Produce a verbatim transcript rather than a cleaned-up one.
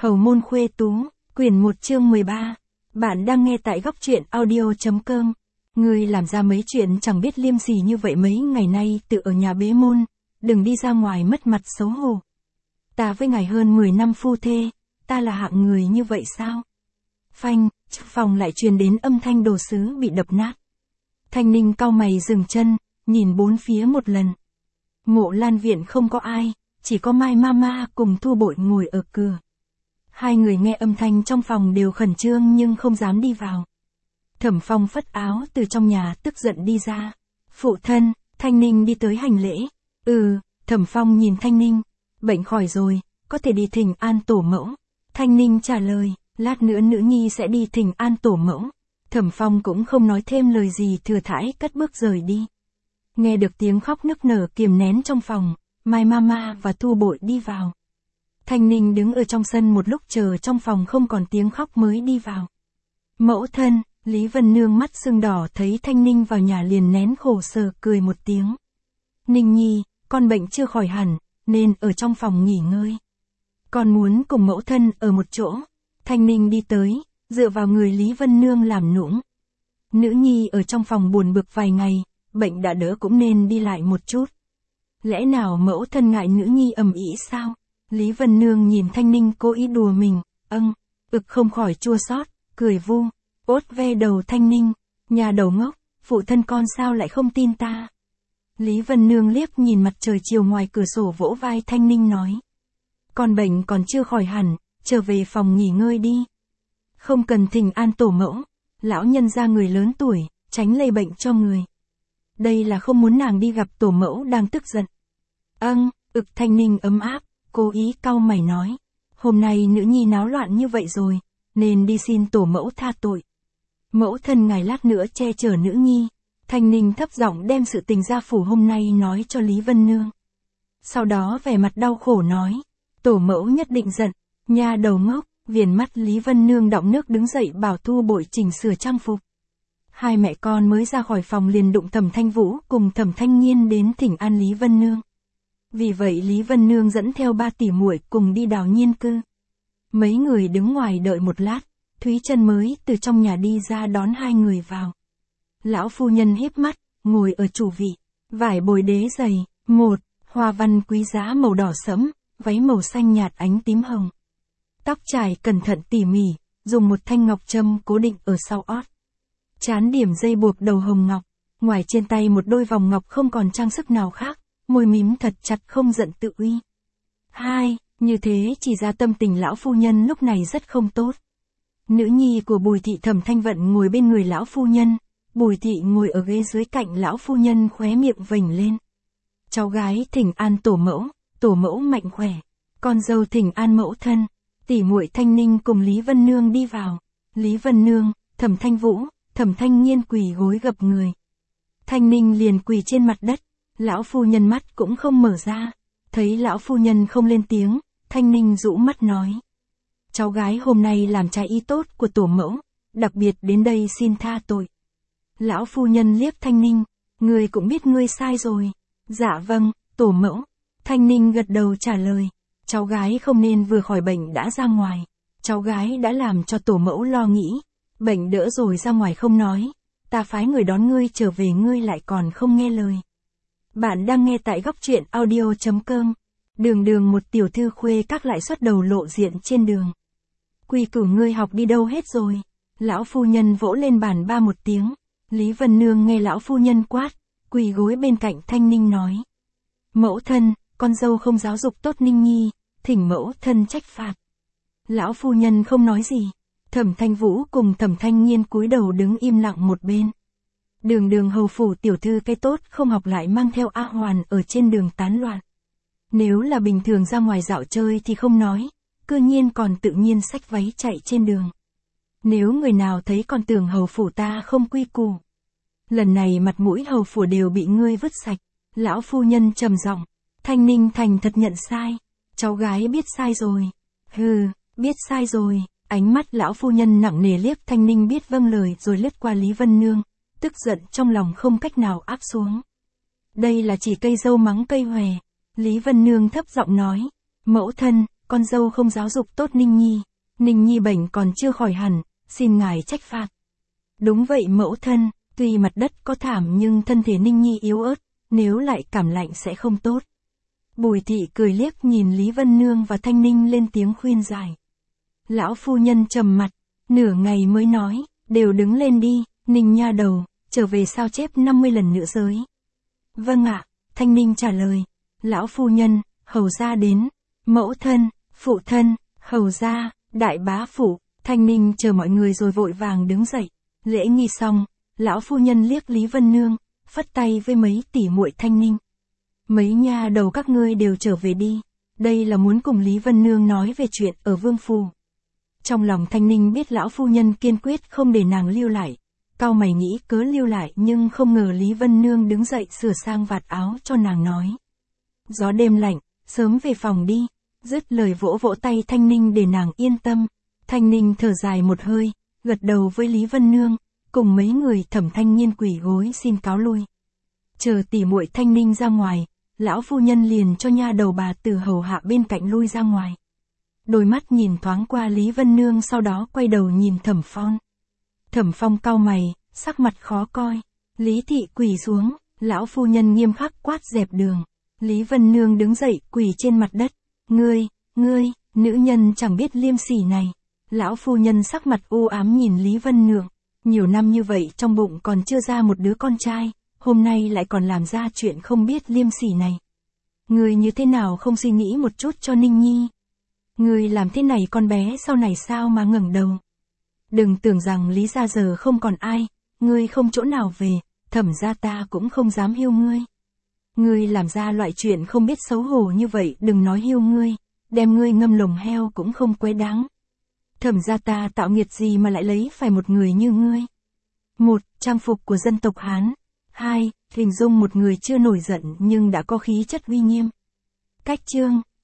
Hầu môn khuê tú, quyển một chương mười ba. Bạn đang nghe tại góc truyện audio.com. Ngươi làm ra mấy chuyện chẳng biết liêm sỉ như vậy mấy ngày nay tự ở nhà bế môn, đừng đi ra ngoài mất mặt xấu hổ. Ta với ngài hơn mười năm phu thê, ta là hạng người như vậy sao? Phanh, phòng lại truyền đến âm thanh đồ sứ bị đập nát. Thanh Ninh cau mày dừng chân, nhìn bốn phía một lần. Mộ Lan viện không có ai, chỉ có Mai Mama cùng Thu Bội ngồi ở cửa. Hai người nghe âm thanh trong phòng đều khẩn trương nhưng không dám đi vào. Thẩm Phong phất áo từ trong nhà tức giận đi ra. Phụ thân, Thanh Ninh đi tới hành lễ. Ừ, Thẩm Phong nhìn Thanh Ninh. Bệnh khỏi rồi, có thể đi thỉnh an tổ mẫu. Thanh Ninh trả lời, lát nữa nữ nhi sẽ đi thỉnh an tổ mẫu. Thẩm Phong cũng không nói thêm lời gì thừa thãi cất bước rời đi. Nghe được tiếng khóc nức nở kiềm nén trong phòng, Mai Mama và Thu Bội đi vào. Thanh Ninh đứng ở trong sân một lúc chờ trong phòng không còn tiếng khóc mới đi vào. Mẫu thân, Lý Vân Nương mắt sưng đỏ thấy Thanh Ninh vào nhà liền nén khổ sở cười một tiếng. Ninh nhi, con bệnh chưa khỏi hẳn, nên ở trong phòng nghỉ ngơi. Con muốn cùng mẫu thân ở một chỗ. Thanh Ninh đi tới, dựa vào người Lý Vân Nương làm nũng. Nữ nhi ở trong phòng buồn bực vài ngày, bệnh đã đỡ cũng nên đi lại một chút. Lẽ nào mẫu thân ngại nữ nhi ầm ĩ sao? Lý Vân Nương nhìn Thanh Ninh cố ý đùa mình, âng, ực không khỏi chua xót, cười vu, ốt ve đầu Thanh Ninh, nhà đầu ngốc, phụ thân con sao lại không tin ta? Lý Vân Nương liếc nhìn mặt trời chiều ngoài cửa sổ vỗ vai Thanh Ninh nói. Con bệnh còn chưa khỏi hẳn, trở về phòng nghỉ ngơi đi. Không cần thỉnh an tổ mẫu, lão nhân gia người lớn tuổi, tránh lây bệnh cho người. Đây là không muốn nàng đi gặp tổ mẫu đang tức giận. Âng, ực Thanh Ninh ấm áp, cố ý cau mày nói. Hôm nay nữ nhi náo loạn như vậy rồi, nên đi xin tổ mẫu tha tội. Mẫu thân ngài lát nữa che chở nữ nhi. Thanh Ninh thấp giọng đem sự tình gia phủ hôm nay nói cho Lý Vân Nương. Sau đó vẻ mặt đau khổ nói. Tổ mẫu nhất định giận, nha đầu ngốc, viền mắt Lý Vân Nương đọng nước đứng dậy bảo Thu Bội chỉnh sửa trang phục. Hai mẹ con mới ra khỏi phòng liền đụng Thẩm Thanh Vũ cùng Thẩm Thanh Nghiên đến thỉnh an Lý Vân Nương. Vì vậy Lý Vân Nương dẫn theo ba tỷ muội cùng đi Đào Nhiên cư. Mấy người đứng ngoài đợi một lát, Thúy Trân mới từ trong nhà đi ra đón hai người vào. Lão phu nhân híp mắt, ngồi ở chủ vị, vải bồi đế dày, một, hoa văn quý giá màu đỏ sẫm, váy màu xanh nhạt ánh tím hồng. Tóc trải cẩn thận tỉ mỉ, dùng một thanh ngọc châm cố định ở sau ót. Trán điểm dây buộc đầu hồng ngọc, ngoài trên tay một đôi vòng ngọc không còn trang sức nào khác, môi mím thật chặt không giận tự uy. Hai, như thế chỉ ra tâm tình lão phu nhân lúc này rất không tốt. Nữ nhi của Bùi thị Thẩm Thanh Vận ngồi bên người lão phu nhân, Bùi thị ngồi ở ghế dưới cạnh lão phu nhân khóe miệng vểnh lên. Cháu gái thỉnh an tổ mẫu, tổ mẫu mạnh khỏe, con dâu thỉnh an mẫu thân. Tỷ muội Thanh Ninh cùng Lý Vân Nương đi vào. Lý Vân Nương, Thẩm Thanh Vũ, Thẩm Thanh Nghiên quỳ gối gập người. Thanh Ninh liền quỳ trên mặt đất, lão phu nhân mắt cũng không mở ra. Thấy lão phu nhân không lên tiếng, Thanh Ninh rũ mắt nói. Cháu gái hôm nay làm trái ý tốt của tổ mẫu, đặc biệt đến đây xin tha tội. Lão phu nhân liếc Thanh Ninh, ngươi cũng biết ngươi sai rồi. Dạ vâng, tổ mẫu. Thanh Ninh gật đầu trả lời. Cháu gái không nên vừa khỏi bệnh đã ra ngoài. Cháu gái đã làm cho tổ mẫu lo nghĩ. Bệnh đỡ rồi ra ngoài không nói. Ta phái người đón ngươi trở về ngươi lại còn không nghe lời. Bạn đang nghe tại góc truyện audio.com. Đường đường một tiểu thư khuê các lại xuất đầu lộ diện trên đường. Quy củ ngươi học đi đâu hết rồi. Lão phu nhân vỗ lên bàn ba một tiếng. Lý Vân Nương nghe lão phu nhân quát, quỳ gối bên cạnh Thanh Ninh nói. Mẫu thân, con dâu không giáo dục tốt Ninh nhi, thỉnh mẫu thân trách phạt. Lão phu nhân không nói gì. Thẩm Thanh Vũ cùng Thẩm Thanh Nghiên cúi đầu đứng im lặng một bên. Đường đường hầu phủ tiểu thư cái tốt không học lại mang theo A Hoàn ở trên đường tán loạn. Nếu là bình thường ra ngoài dạo chơi thì không nói, cư nhiên còn tự nhiên xách váy chạy trên đường. Nếu người nào thấy còn tưởng hầu phủ ta không quy củ. Lần này mặt mũi hầu phủ đều bị ngươi vứt sạch. Lão phu nhân trầm giọng. Thanh Ninh thành thật nhận sai. Cháu gái biết sai rồi. Hừ, biết sai rồi. Ánh mắt lão phu nhân nặng nề liếc Thanh Ninh biết vâng lời rồi lướt qua Lý Vân Nương. Tức giận trong lòng không cách nào áp xuống. Đây là chỉ cây dâu mắng cây hòe. Lý Vân Nương thấp giọng nói. Mẫu thân, con dâu không giáo dục tốt Ninh Nhi. Ninh Nhi bệnh còn chưa khỏi hẳn, xin ngài trách phạt. Đúng vậy mẫu thân, tuy mặt đất có thảm nhưng thân thể Ninh Nhi yếu ớt, nếu lại cảm lạnh sẽ không tốt. Bùi thị cười liếc nhìn Lý Vân Nương và Thanh Ninh lên tiếng khuyên giải. Lão phu nhân trầm mặt, nửa ngày mới nói, đều đứng lên đi, Ninh nha đầu, trở về sao chép năm mươi lần nữa giới. Vâng ạ, Thanh Ninh trả lời. Lão phu nhân, hầu gia đến, mẫu thân, phụ thân, hầu gia, đại bá phụ. Thanh Ninh chờ mọi người rồi vội vàng đứng dậy. Lễ nghi xong, lão phu nhân liếc Lý Vân Nương, phất tay với mấy tỷ muội Thanh Ninh. Mấy nha đầu các ngươi đều trở về đi, đây là muốn cùng Lý Vân Nương nói về chuyện ở Vương Phủ. Trong lòng Thanh Ninh biết lão phu nhân kiên quyết không để nàng lưu lại, cau mày nghĩ cớ lưu lại nhưng không ngờ Lý Vân Nương đứng dậy sửa sang vạt áo cho nàng nói. Gió đêm lạnh, sớm về phòng đi, dứt lời vỗ vỗ tay Thanh Ninh để nàng yên tâm. Thanh Ninh thở dài một hơi, gật đầu với Lý Vân Nương, cùng mấy người Thẩm Thanh Nhiên quỳ gối xin cáo lui. Chờ tỉ muội Thanh Ninh ra ngoài, lão phu nhân liền cho nha đầu bà Từ hầu hạ bên cạnh lui ra ngoài. Đôi mắt nhìn thoáng qua Lý Vân Nương sau đó quay đầu nhìn Thẩm Phong. Thẩm Phong cau mày, sắc mặt khó coi. Lý thị quỳ xuống, lão phu nhân nghiêm khắc quát dẹp đường. Lý Vân Nương đứng dậy quỳ trên mặt đất. Ngươi, ngươi, nữ nhân chẳng biết liêm sỉ này. Lão phu nhân sắc mặt u ám nhìn Lý Vân Nương. Nhiều năm như vậy trong bụng còn chưa ra một đứa con trai, hôm nay lại còn làm ra chuyện không biết liêm sỉ này. Ngươi như thế nào không suy nghĩ một chút cho Ninh Nhi? Ngươi làm thế này con bé sau này sao mà ngẩng đầu? Đừng tưởng rằng Lý gia giờ không còn ai, ngươi không chỗ nào về, Thẩm gia ta cũng không dám hiêu ngươi. Ngươi làm ra loại chuyện không biết xấu hổ như vậy, đừng nói hiêu ngươi, đem ngươi ngâm lồng heo cũng không quấy đáng. Thẩm gia ta tạo nghiệt gì mà lại lấy phải một người như ngươi? Một, trang phục của dân tộc Hán. Hai, hình dung một người chưa nổi giận nhưng đã có khí chất uy nghiêm. Cách chương